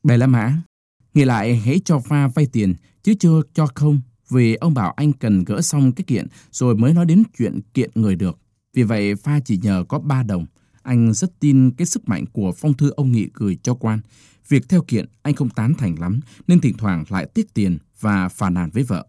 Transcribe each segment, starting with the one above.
Bè La Mã, nghĩ lại hãy cho Pha vay tiền, chứ chưa cho không, vì ông bảo anh cần gỡ xong cái kiện rồi mới nói đến chuyện kiện người được. Vì vậy Pha chỉ nhờ có 3 đồng. Anh rất tin cái sức mạnh của phong thư ông Nghị gửi cho quan. Việc theo kiện anh không tán thành lắm, nên thỉnh thoảng lại tiếc tiền và phàn nàn với vợ.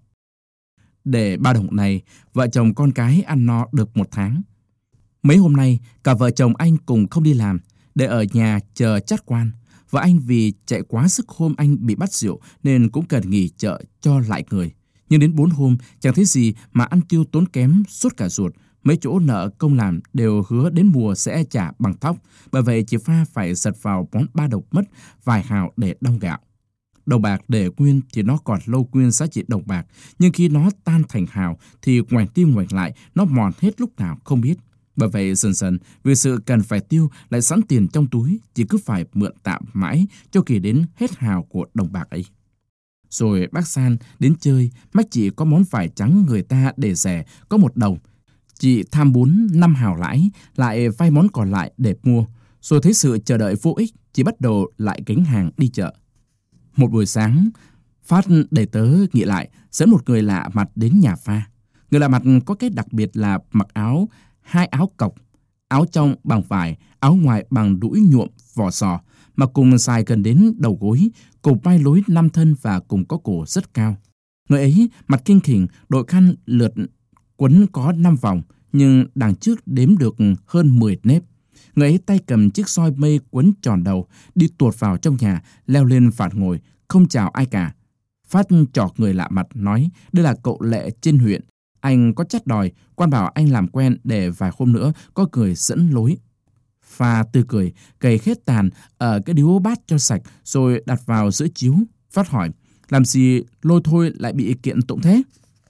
Để 3 đồng này, vợ chồng con cái ăn no được 1 tháng. Mấy hôm nay, cả vợ chồng anh cùng không đi làm, để ở nhà chờ chắt quan. Vợ anh vì chạy quá sức hôm anh bị bắt rượu nên cũng cần nghỉ chợ cho lại người. Nhưng đến 4 hôm, chẳng thấy gì mà ăn tiêu tốn kém suốt cả ruột. Mấy chỗ nợ công làm đều hứa đến mùa sẽ trả bằng thóc. Bởi vậy chị Pha phải giật vào món 3 đồng mất vài hào để đong gạo. Đồng bạc để nguyên thì nó còn lâu nguyên giá trị đồng bạc, nhưng khi nó tan thành hào thì ngoảnh đi ngoảnh lại, nó mòn hết lúc nào không biết. Bởi vậy dần dần, vì sự cần phải tiêu lại sẵn tiền trong túi, chỉ cứ phải mượn tạm mãi cho kỳ đến hết hào của đồng bạc ấy. Rồi bác San đến chơi, mách chị có món vải trắng người ta để rẻ, có 1 đồng. Chị tham 4-5 hào lãi, lại vay món còn lại để mua. Rồi thấy sự chờ đợi vô ích, chị bắt đầu lại gánh hàng đi chợ. Một buổi sáng, Phát để tớ nghĩ lại, dẫn một người lạ mặt đến nhà Pha. Người lạ mặt có cái đặc biệt là mặc áo 2 áo cộc, áo trong bằng vải, áo ngoài bằng đũi nhuộm vỏ sò, mà cùng dài gần đến đầu gối, cùng vai lối 5 thân và cùng có cổ rất cao. Người ấy mặt kinh khỉnh, đội khăn lượt quấn có 5 vòng, nhưng đằng trước đếm được hơn 10 nếp. Người ấy tay cầm chiếc roi mây quấn tròn đầu, đi tuột vào trong nhà, leo lên phạt ngồi, không chào ai cả. Phát chọc người lạ mặt nói, đây là cậu Lệ trên huyện. Anh có chắt đòi, quan bảo anh làm quen để vài hôm nữa có người dẫn lối. Pha tươi cười, cày hết tàn ở cái điếu bát cho sạch rồi đặt vào giữa chiếu. Phát hỏi, làm gì lôi thôi lại bị kiện tụng thế?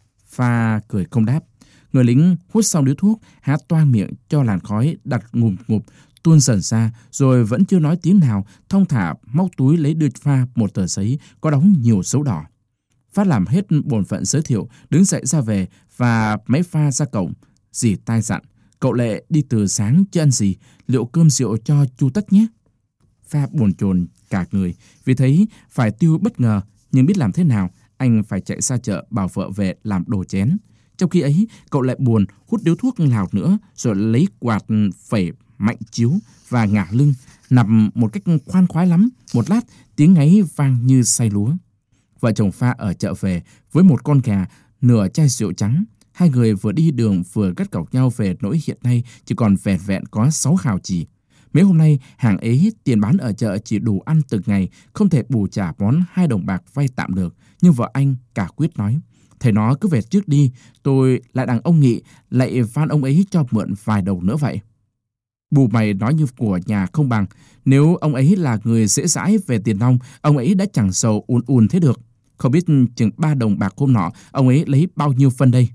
Pha cười không đáp. Người lính hút xong điếu thuốc, há toang miệng cho làn khói đặt ngùm ngụp tuôn dần ra, rồi vẫn chưa nói tiếng nào, thong thả móc túi lấy đưa Pha một tờ giấy có đóng nhiều dấu đỏ. Phát làm hết bổn phận giới thiệu, đứng dậy ra về và máy Pha ra cổng. Dì tai dặn, cậu Lệ đi từ sáng chưa ăn gì, liệu cơm rượu cho chu tất nhé. Pha bồn chồn cả người vì thấy phải tiêu bất ngờ, nhưng biết làm thế nào, anh phải chạy ra chợ bảo vợ về làm đồ chén. Trong khi ấy, cậu lại buồn hút điếu thuốc lào nữa, rồi lấy quạt phẩy mạnh chiếu và ngả lưng, nằm một cách khoan khoái lắm. Một lát, tiếng ngáy vang như say lúa. Vợ chồng Pha ở chợ về với một con gà, nửa chai rượu trắng. Hai người vừa đi đường vừa gắt gỏng nhau về nỗi hiện nay chỉ còn vẹn vẹn có 6 hào chỉ. Mấy hôm nay, hàng ấy tiền bán ở chợ chỉ đủ ăn từng ngày, không thể bù trả món 2 đồng bạc vay tạm được. Nhưng vợ anh cả quyết nói, thầy nó cứ về trước đi, tôi lại đằng ông Nghị, lại van ông ấy cho mượn vài đồng nữa vậy. Bù mày nói như của nhà không bằng, nếu ông ấy là người dễ dãi về tiền nong, ông ấy đã chẳng sầu ùn ùn thế được. Không biết chừng 3 đồng bạc hôm nọ, ông ấy lấy bao nhiêu phân đây?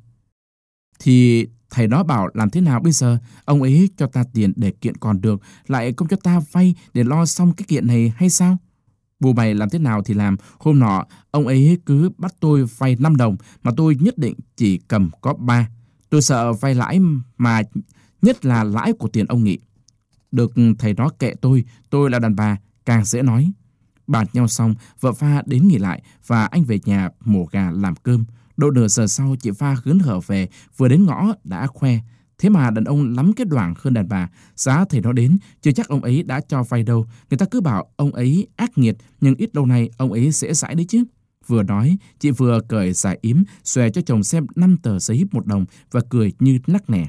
Thì thầy nó bảo làm thế nào bây giờ? Ông ấy cho ta tiền để kiện còn được, lại không cho ta vay để lo xong cái kiện này hay sao? Bù mày làm thế nào thì làm, hôm nọ ông ấy cứ bắt tôi vay 5 đồng mà tôi nhất định chỉ cầm có 3. Tôi sợ vay lãi mà nhất là lãi của tiền ông Nghị. Được thầy nó kệ tôi là đàn bà, càng dễ nói. Bàn nhau xong, vợ Pha đến nghỉ lại và anh về nhà mổ gà làm cơm. Độ nửa giờ sau, chị Pha hớn hở về, vừa đến ngõ đã khoe. Thế mà đàn ông lắm cái đoảng hơn đàn bà. Giá thầy nó đến, chưa chắc ông ấy đã cho vay đâu. Người ta cứ bảo ông ấy ác nghiệt, nhưng ít lâu nay ông ấy dễ dãi đấy chứ. Vừa nói, chị vừa cởi giải yếm, xòe cho chồng xem 5 tờ giấy 1 đồng và cười như nắc nẻ.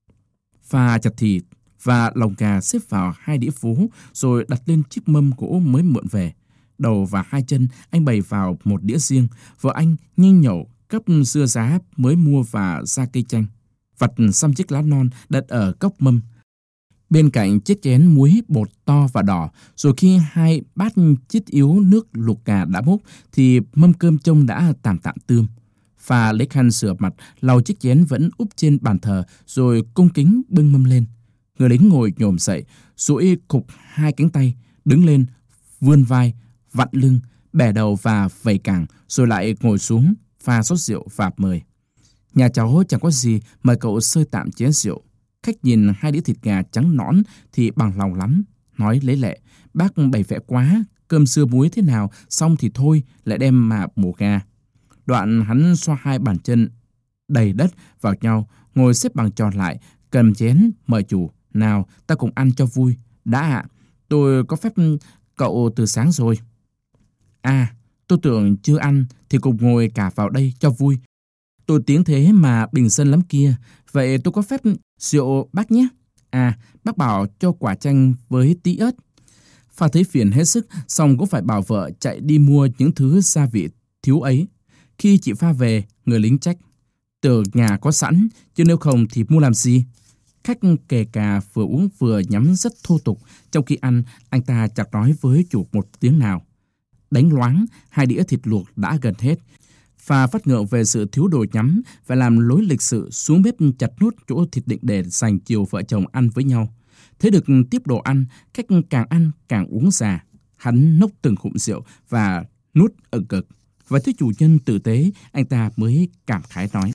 Pha chặt thịt và lòng gà xếp vào 2 đĩa phố, rồi đặt lên chiếc mâm gỗ mới mượn về. Đầu và 2 chân anh bày vào một đĩa riêng. Vợ anh nhanh nhẩu cấp dưa giá mới mua và ra cây chanh. Vặt xăm chiếc lá non đặt ở cốc mâm. Bên cạnh chiếc chén muối bột to và đỏ. Rồi khi 2 bát chít yếu nước luộc gà đã bốc thì mâm cơm trông đã tạm tươm. Pha lấy khăn rửa mặt, lau chiếc chén vẫn úp trên bàn thờ, rồi cung kính bưng mâm lên. Người lính ngồi nhổm dậy, duỗi cục 2 cánh tay, đứng lên, vươn vai, vặn lưng, bẻ đầu và vẩy cẳng, rồi lại ngồi xuống, pha rót rượu và mời. Nhà cháu chẳng có gì, mời cậu sơi tạm chén rượu. Khách nhìn 2 đĩa thịt gà trắng nõn thì bằng lòng lắm, nói lấy lệ, bác bày vẽ quá, cơm sưa muối thế nào, xong thì thôi, lại đem mà mổ gà. Đoạn hắn xoa hai bàn chân đầy đất vào nhau, ngồi xếp bằng tròn lại, cầm chén mời chủ. Nào, ta cùng ăn cho vui. Đã ạ, tôi có phép cậu từ sáng rồi. À, tôi tưởng chưa ăn thì cùng ngồi cả vào đây cho vui. Tôi tiếng thế mà bình dân lắm kia. Vậy tôi có phép rượu bác nhé. À, bác bảo cho quả chanh với tí ớt. Pha thấy phiền hết sức, xong cũng phải bảo vợ chạy đi mua những thứ gia vị thiếu ấy. Khi chị Pha về, người lính trách: từ nhà có sẵn, chứ nếu không thì mua làm gì? Khách kề cà vừa uống vừa nhắm rất thô tục. Trong khi ăn, anh ta chẳng nói với chủ một tiếng nào. Đánh loáng, 2 đĩa thịt luộc đã gần hết. Pha phát ngượng về sự thiếu đồ nhắm và làm lối lịch sự xuống bếp chặt nốt chỗ thịt định để dành chiều vợ chồng ăn với nhau. Thế được tiếp đồ khách càng ăn càng uống già. Hắn nốc từng ngụm rượu và nuốt ừng cực. Và thấy chủ nhân tử tế, anh ta mới cảm khái nói: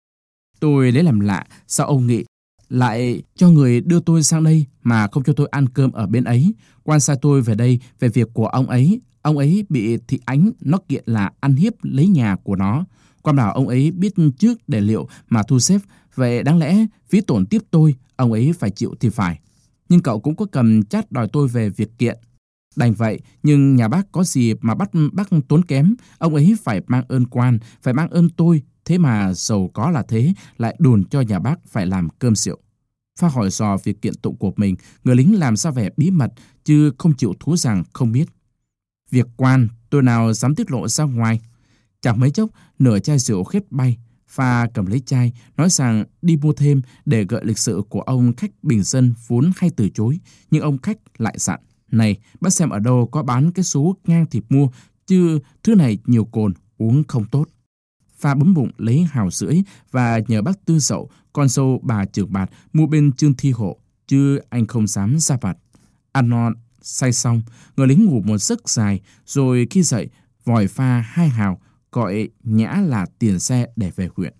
tôi lấy làm lạ, sao ông Nghị lại cho người đưa tôi sang đây mà không cho tôi ăn cơm ở bên ấy. Quan sai tôi về đây về việc của ông ấy. Ông ấy bị thị ánh nó kiện là ăn hiếp lấy nhà của nó. Quan bảo ông ấy biết trước để liệu mà thu xếp. Vậy đáng lẽ phí tổn tiếp tôi, ông ấy phải chịu thì phải. Nhưng cậu cũng có cầm chát đòi tôi về việc kiện. Đành vậy, nhưng nhà bác có gì mà bắt bác tốn kém. Ông ấy phải mang ơn quan, phải mang ơn tôi. Thế mà giàu có là thế, lại đùn cho nhà bác phải làm cơm rượu. Pha hỏi dò việc kiện tụng của mình, người lính làm ra vẻ bí mật, chứ không chịu thú rằng không biết. Việc quan, tôi nào dám tiết lộ ra ngoài. Chẳng mấy chốc, nửa chai rượu khét bay. Pha cầm lấy chai, nói rằng đi mua thêm để gợi lịch sự của ông khách bình dân vốn hay từ chối. Nhưng ông khách lại dặn: này, bác xem ở đâu có bán cái số ngang thịt mua, chứ thứ này nhiều cồn, uống không tốt. Pha bấm bụng lấy hào rưỡi và nhờ bác Tư Dậu, con dâu bà Trưởng Bạt, mua bên Trương Thi Hộ, chứ anh không dám ra vặt. Ăn no say xong, người lính ngủ một giấc dài, rồi khi dậy, vòi Pha 2 hào, gọi nhã là tiền xe để về huyện.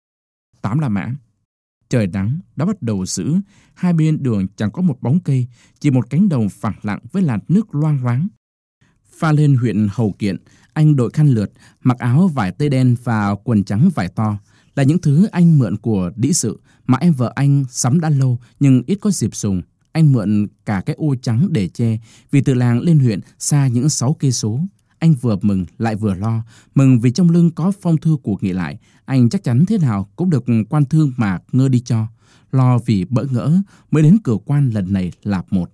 8 La Mã. Trời nắng đã bắt đầu dữ, hai bên đường chẳng có một bóng cây, chỉ một cánh đồng phẳng lặng với làn nước loang loáng. Pha lên huyện Hầu Kiện, anh đội khăn lượt, mặc áo vải tây đen và quần trắng vải to, là những thứ anh mượn của đĩ sự mà em vợ anh sắm đã lâu nhưng ít có dịp dùng. Anh mượn cả cái ô trắng để che, vì từ làng lên huyện xa những 6 cây số. Anh vừa mừng lại vừa lo, mừng vì trong lưng có phong thư của Nghị lại, anh chắc chắn thế nào cũng được quan thương mà ngơ đi cho. Lo vì bỡ ngỡ mới đến cửa quan lần này là một.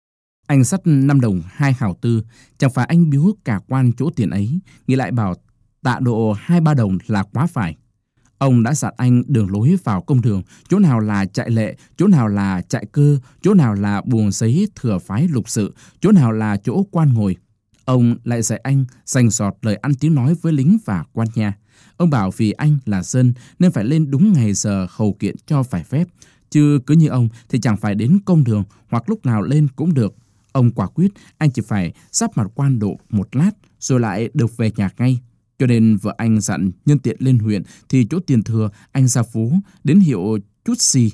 Anh xắt 5 đồng 2 hào tư, chẳng phải anh biếu cả quan chỗ tiền ấy. Nghị lại bảo tạ độ 2-3 đồng là quá phải. Ông đã dặn anh đường lối vào công đường, chỗ nào là trại lệ, chỗ nào là trại cơ, chỗ nào là buồng giấy thừa phái lục sự, chỗ nào là chỗ quan ngồi. Ông lại dạy anh dành dọt lời ăn tiếng nói với lính và quan nha. Ông bảo vì anh là dân nên phải lên đúng ngày giờ hầu kiện cho phải phép, chứ cứ như ông thì chẳng phải đến công đường hoặc lúc nào lên cũng được. Ông quả quyết anh chỉ phải sắp mặt quan độ một lát rồi lại được về nhà ngay. Cho nên vợ anh dặn nhân tiện lên huyện thì chỗ tiền thừa anh ra phố đến hiệu chút xì,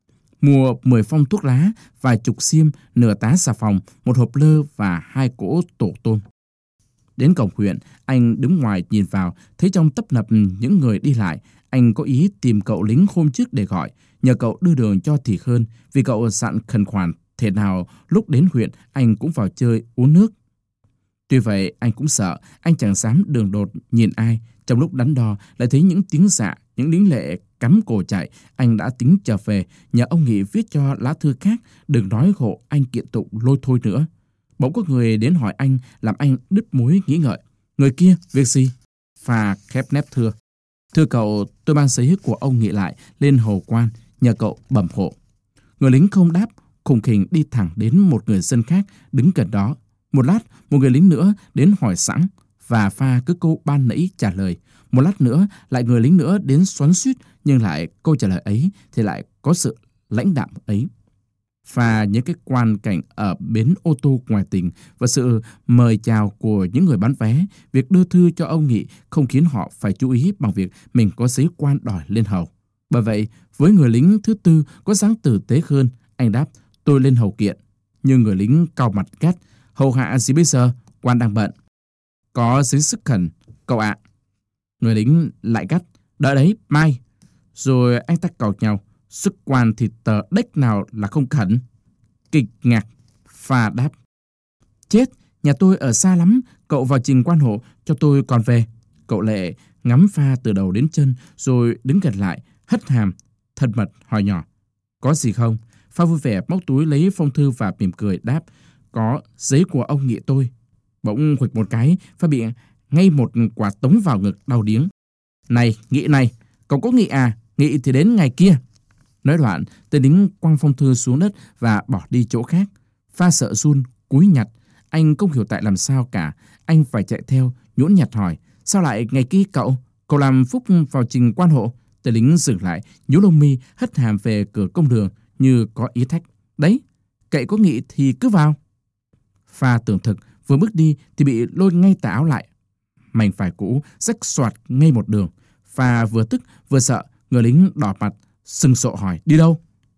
mua 10 phong thuốc lá, vài chục xiêm, nửa tá xà phòng, một hộp lơ và 2 cỗ tổ tôm. Đến cổng huyện, anh đứng ngoài nhìn vào, thấy trong tấp nập những người đi lại. Anh có ý tìm cậu lính hôm trước để gọi, nhờ cậu đưa đường cho thì hơn, vì cậu dặn khẩn khoản thể nào lúc đến huyện anh cũng vào chơi uống nước. Tuy vậy anh cũng sợ, anh chẳng dám đường đột nhìn ai. Trong lúc đắn đo lại thấy những tiếng dạ, những lính lệ cắm cổ chạy. Anh đã tính trở về, nhờ ông Nghị viết cho lá thư khác, đừng nói hộ anh kiện tụng lôi thôi nữa. Bỗng có người đến hỏi anh, làm anh đứt mối nghĩ ngợi. Người kia việc gì? Pha khép nép thưa: thưa cậu, tôi mang giấy của ông Nghị lại lên hầu quan, nhờ cậu bẩm hộ. Người lính không đáp, khùng khỉnh đi thẳng đến một người dân khác đứng gần đó. Một lát, một người lính nữa đến hỏi sẵn, và Pha cứ câu ban nãy trả lời. Một lát nữa, lại người lính nữa đến xoắn xuýt, nhưng lại câu trả lời ấy thì lại có sự lãnh đạm ấy. Pha những cái quan cảnh ở bến ô tô ngoài tỉnh và sự mời chào của những người bán vé, việc đưa thư cho ông Nghị không khiến họ phải chú ý bằng việc mình có giấy quan đòi lên hầu. Bởi vậy, với người lính thứ tư có dáng tử tế hơn, anh đáp: tôi lên hầu kiện. Nhưng người lính cau mặt gắt: hầu hạ gì bây giờ? quan đang bận. Có giấy sức khẩn, cậu ạ. Người lính lại gắt, đợi đấy, mai. Rồi anh ta càu nhau, sức quan thì tờ đếch nào là không khẩn. Kịch ngạc, Pha đáp. Chết, nhà tôi ở xa lắm, cậu vào trình quan hộ cho tôi còn về. Cậu Lệ ngắm Pha từ đầu đến chân, rồi đứng gần lại, hất hàm, thân mật hỏi nhỏ. Có gì không? Pha vui vẻ móc túi lấy phong thư và mỉm cười đáp. Có giấy của ông Nghị tôi. Bỗng huỵch một cái, Pha bị ngay một quả tống vào ngực đau điếng. Này, Nghị này, cậu có Nghị à? Nghị thì đến ngày kia. Nói đoạn, tên lính quăng phong thư xuống đất và bỏ đi chỗ khác. Pha sợ run, cúi nhặt. Anh không hiểu tại làm sao cả. Anh phải chạy theo, nhũn nhặt hỏi. Sao lại ngày kia cậu? Cậu làm phúc vào trình quan hộ. Tên lính dừng lại, nhíu lông mi, hất hàm về cửa công đường như có ý thách. Đấy, cậy có Nghị thì cứ vào. Pha tưởng thực, vừa bước đi thì bị lôi ngay tà áo lại. Mảnh phải cũ rách xoạt ngay một đường. Pha vừa tức vừa sợ, người lính đỏ mặt, sừng sộ hỏi đi đâu.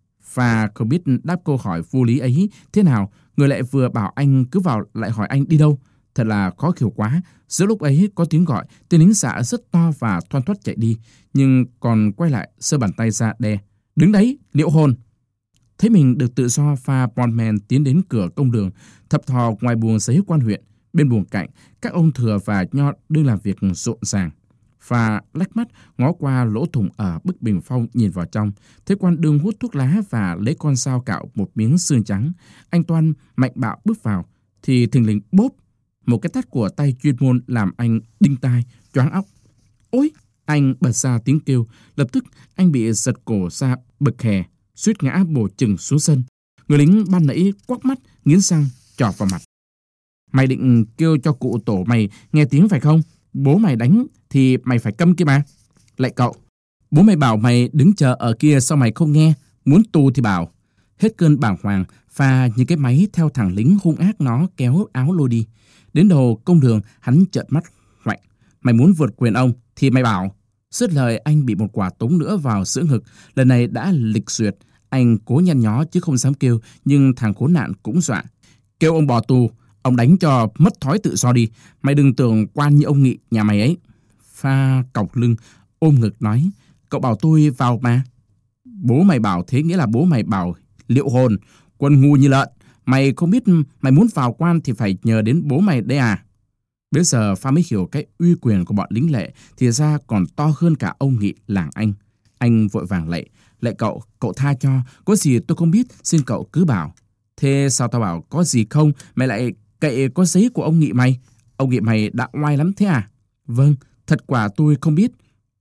Pha không biết đáp câu hỏi vô lý ấy thế nào. Người lại vừa bảo anh cứ vào lại hỏi anh đi đâu. Thật là khó hiểu quá. Giữa lúc ấy có tiếng gọi, tên lính xạ rất to và thoăn thoắt chạy đi, nhưng còn quay lại giơ bàn tay ra đe. Đứng đấy, Liệu Hồn. Thấy mình được tự do, Pha Bondman tiến đến cửa công đường, thập thò ngoài buồng giấy quan huyện. Bên buồng cạnh, các ông Thừa và Nho đương làm việc rộn ràng. Pha lách mắt ngó qua lỗ thủng ở bức bình phong nhìn vào trong, thấy quan đương hút thuốc lá và lấy con dao cạo một miếng xương trắng. Anh Toan mạnh bạo bước vào, thì thình lình bốp, một cái tát của tay chuyên môn làm anh đinh tai, choáng óc. Ôi! Anh bật ra tiếng kêu, lập tức anh bị giật cổ ra bực hè, suýt ngã bổ chừng xuống sân. Người lính ban nãy quắc mắt, nghiến răng, chọc vào mặt. Mày định kêu cho cụ tổ mày nghe tiếng phải không? Bố mày đánh thì mày phải câm kia mà. Lại cậu, bố mày bảo mày đứng chờ ở kia sao mày không nghe? Muốn tù thì bảo. Hết cơn bàng hoàng, Pha như cái máy theo thằng lính hung ác nó kéo áo lôi đi. Đến đầu công đường, hắn trợn mắt hoạnh. Mày muốn vượt quyền ông thì mày bảo. Dứt lời, anh bị một quả tống nữa vào giữa ngực. Lần này đã lịch duyệt. Anh cố nhăn nhó chứ không dám kêu, nhưng thằng khốn nạn cũng dọa. Kêu ông bỏ tù, ông đánh cho mất thói tự do đi. Mày đừng tưởng quan như ông Nghị nhà mày ấy. Pha còng lưng, ôm ngực nói. Cậu bảo tôi vào mà. Bố mày bảo thế nghĩa là bố mày bảo Liệu Hồn, quân ngu như lợn. Mày không biết mày muốn vào quan thì phải nhờ đến bố mày đây à? Bây giờ Pha mới hiểu cái uy quyền của bọn lính Lệ thì ra còn to hơn cả ông Nghị làng anh. Anh vội vàng lạy. Lạy cậu tha cho. Có gì tôi không biết, xin cậu cứ bảo. Thế sao tao bảo có gì không, mày lại cậy có giấy của ông Nghị mày? Ông Nghị mày đã oai lắm thế à? Vâng, thật quả tôi không biết.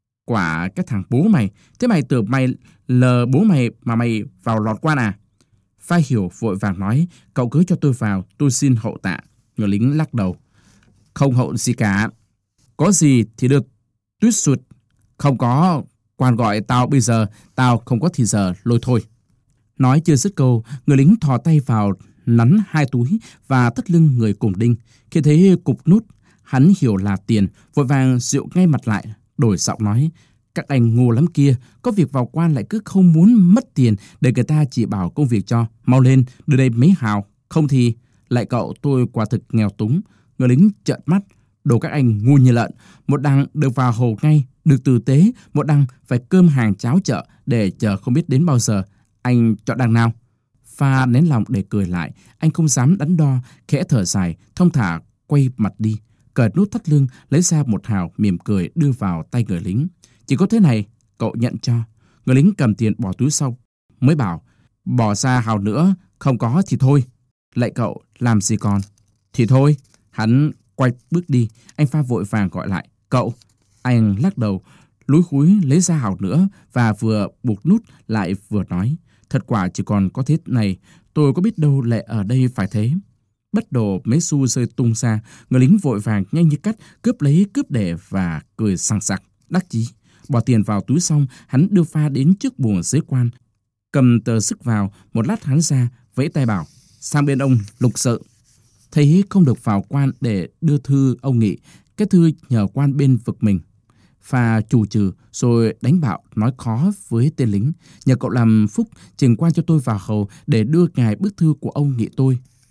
Quả cái thằng bố mày. Thế mày tưởng mày lờ bố mày mà mày vào lọt quan à? Pha hiểu vội vàng nói. Cậu cứ cho tôi vào, tôi xin hậu tạ. Người lính lắc đầu. Không hậu gì cả. Có gì thì được tuyết sụt. Không có, quan gọi tao bây giờ, tao không có thì giờ, lôi thôi. Nói chưa dứt câu, người lính thò tay vào nắn hai túi và thắt lưng người cùng đinh. Khi thấy cục nút, hắn hiểu là tiền, vội vàng dịu ngay mặt lại, đổi giọng nói. Các anh ngu lắm kia, có việc vào quan lại cứ không muốn mất tiền để người ta chỉ bảo công việc cho. Mau lên, đưa đây mấy hào, không thì... Lại cậu, tôi quả thực nghèo túng. Người lính trợn mắt. Đồ các anh ngu như lợn. Một đằng được vào hầu ngay, được tử tế. Một đằng phải cơm hàng cháo chợ để chờ không biết đến bao giờ. Anh chọn đằng nào? Pha nén lòng để cười lại. Anh không dám đắn đo, khẽ thở dài, thong thả quay mặt đi. Cởi nút thắt lưng, lấy ra một hào, mỉm cười đưa vào tay người lính. Chỉ có thế này, cậu nhận cho. Người lính cầm tiền bỏ túi sau, mới bảo. Bỏ ra hào nữa, không có thì thôi. Lại cậu, làm gì còn? Thì thôi. Hắn quay bước đi. Anh Pha vội vàng gọi lại. Cậu. Anh lắc đầu, lúi húi lấy ra hào nữa và vừa buộc nút lại vừa nói. Thật quả chỉ còn có thế này, tôi có biết đâu Lệ ở đây phải thế. Bất đồ mấy xu rơi tung ra, người lính vội vàng nhanh như cắt cướp lấy cướp để và cười sằng sặc, đắc chí. Bỏ tiền vào túi xong, hắn đưa Pha đến trước buồng giấy quan, cầm tờ sức vào. Một lát hắn ra, vẫy tay bảo, sang bên ông lục sự. Thấy không được vào quan để đưa thư ông Nghị, cái thư nhờ quan bên vực mình. Pha chù trừ rồi đánh bạo nói khó với tên lính. Nhờ cậu làm phúc trình quan cho tôi vào hầu để đưa ngài bức thư của ông Nghị tôi.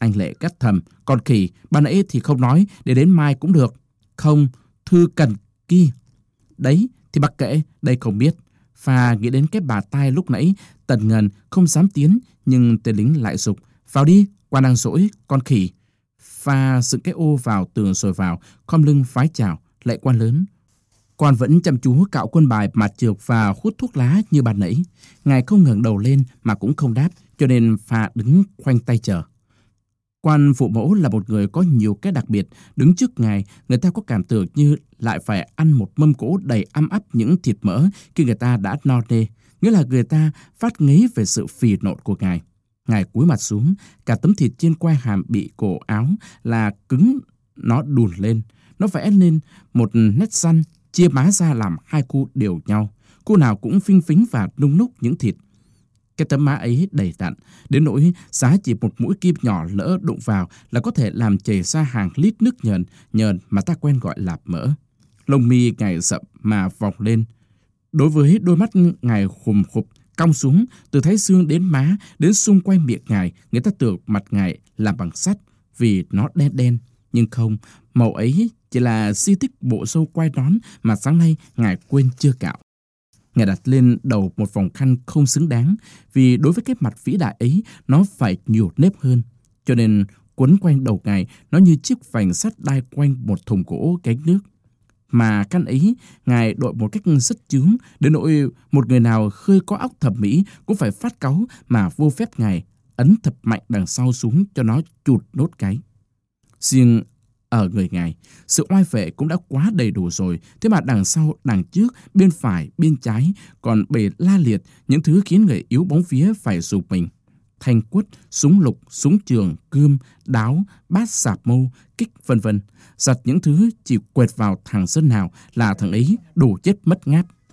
Anh Lệ cắt thầm, con khỉ, ban nãy thì không nói, để đến mai cũng được. Không, thư cần kia. Đấy, thì mặc kệ, đây không biết. Pha nghĩ đến cái bà tai lúc nãy, tần ngần không dám tiến, nhưng tên lính lại giục. Vào đi, quan đang rỗi, con khỉ. Pha dựng cái ô vào tường rồi vào, khom lưng vái chào, lạy quan lớn. Quan vẫn chăm chú cạo quân bài mặt trược và hút thuốc lá như ban nãy. Ngài không ngẩng đầu lên mà cũng không đáp, cho nên Pha đứng khoanh tay chờ. Quan phụ mẫu là một người có nhiều cái đặc biệt. Đứng trước ngài, người ta có cảm tưởng như lại phải ăn một mâm cỗ đầy âm ắp những thịt mỡ khi người ta đã no nê. Nghĩa là người ta phát ngấy về sự phì nộn của ngài. Ngài cúi mặt xuống, cả tấm thịt trên quai hàm bị cổ áo là cứng, nó đùn lên. Nó vẽ lên một nét xăn, chia má ra làm hai khu đều nhau. Khu nào cũng phinh phính và nung núc những thịt. Cái tấm má ấy đầy đặn, đến nỗi giá chỉ một mũi kim nhỏ lỡ đụng vào là có thể làm chảy ra hàng lít nước nhờn mà ta quen gọi là mỡ. Lông mi ngài rậm mà vòng lên. Đối với đôi mắt ngài khùm khụp, cong xuống, từ thái dương đến má, đến xung quanh miệng ngài, người ta tưởng mặt ngài làm bằng sắt vì nó đen đen. Nhưng không, màu ấy chỉ là di tích bộ râu quai nón mà sáng nay ngài quên chưa cạo. Ngài đặt lên đầu một vòng khăn không xứng đáng, vì đối với cái mặt vĩ đại ấy, nó phải nhiều nếp hơn. Cho nên quấn quanh đầu ngài, nó như chiếc vành sắt đai quanh một thùng gỗ gánh nước. Mà khăn ấy, ngài đội một cách rất chướng, đến nỗi một người nào khơi có óc thẩm mỹ cũng phải phát cáu mà vô phép ngài ấn thật mạnh đằng sau xuống cho nó chụt nốt cái. Riêng ở người ngài, sự oai vệ cũng đã quá đầy đủ rồi, thế mà đằng sau, đằng trước, bên phải, bên trái còn bày la liệt những thứ khiến người yếu bóng vía phải rụt mình. Thanh quất, súng lục, súng trường, cươm, đáo, bát sạp mâu, kích vân vân. Giặt những thứ chỉ quẹt vào thằng dân nào là thằng ấy đổ chết mất ngát.